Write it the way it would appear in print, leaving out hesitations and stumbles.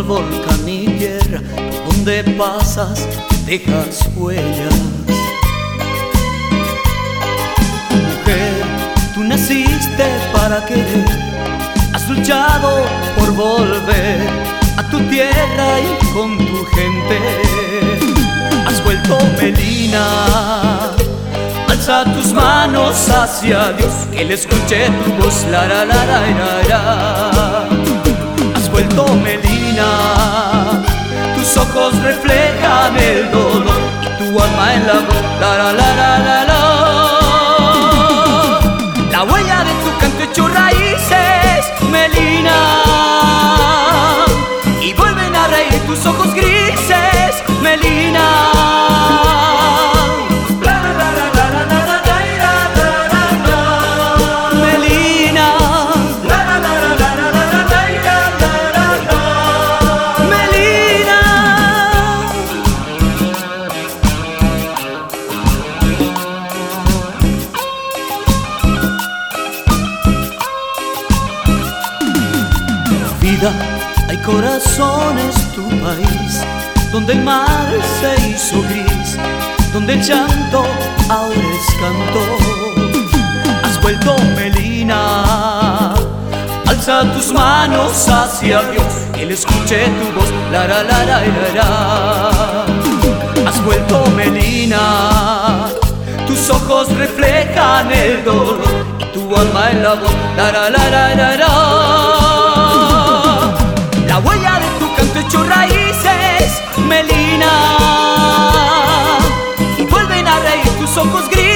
sol, volcán y tierra, donde pasas dejas huellas. Mujer, tú naciste para querer, has luchado por volver a tu tierra y con tu gente. Has vuelto Melina, alza tus manos hacia Dios, que le escuche tu voz, la la la la la la. Has vuelto Melina, tus ojos reflejan el dolor y tu alma en la voz, la la la la la la. La huella de tu canto echó raíces, Melina, y vuelven a reír tus ojos grises, Melina. Hay corazones, tu país, donde el mar se hizo gris, donde el llanto ahora es canto. Has vuelto Melina, alza tus manos hacia Dios, que Él escuche tu voz, la la la la la la. Has vuelto Melina, tus ojos reflejan el dolor y tu alma en la voz, la la la la la la. La huella de tu canto echó raíces, Melina, y vuelven a reír tus ojos grises.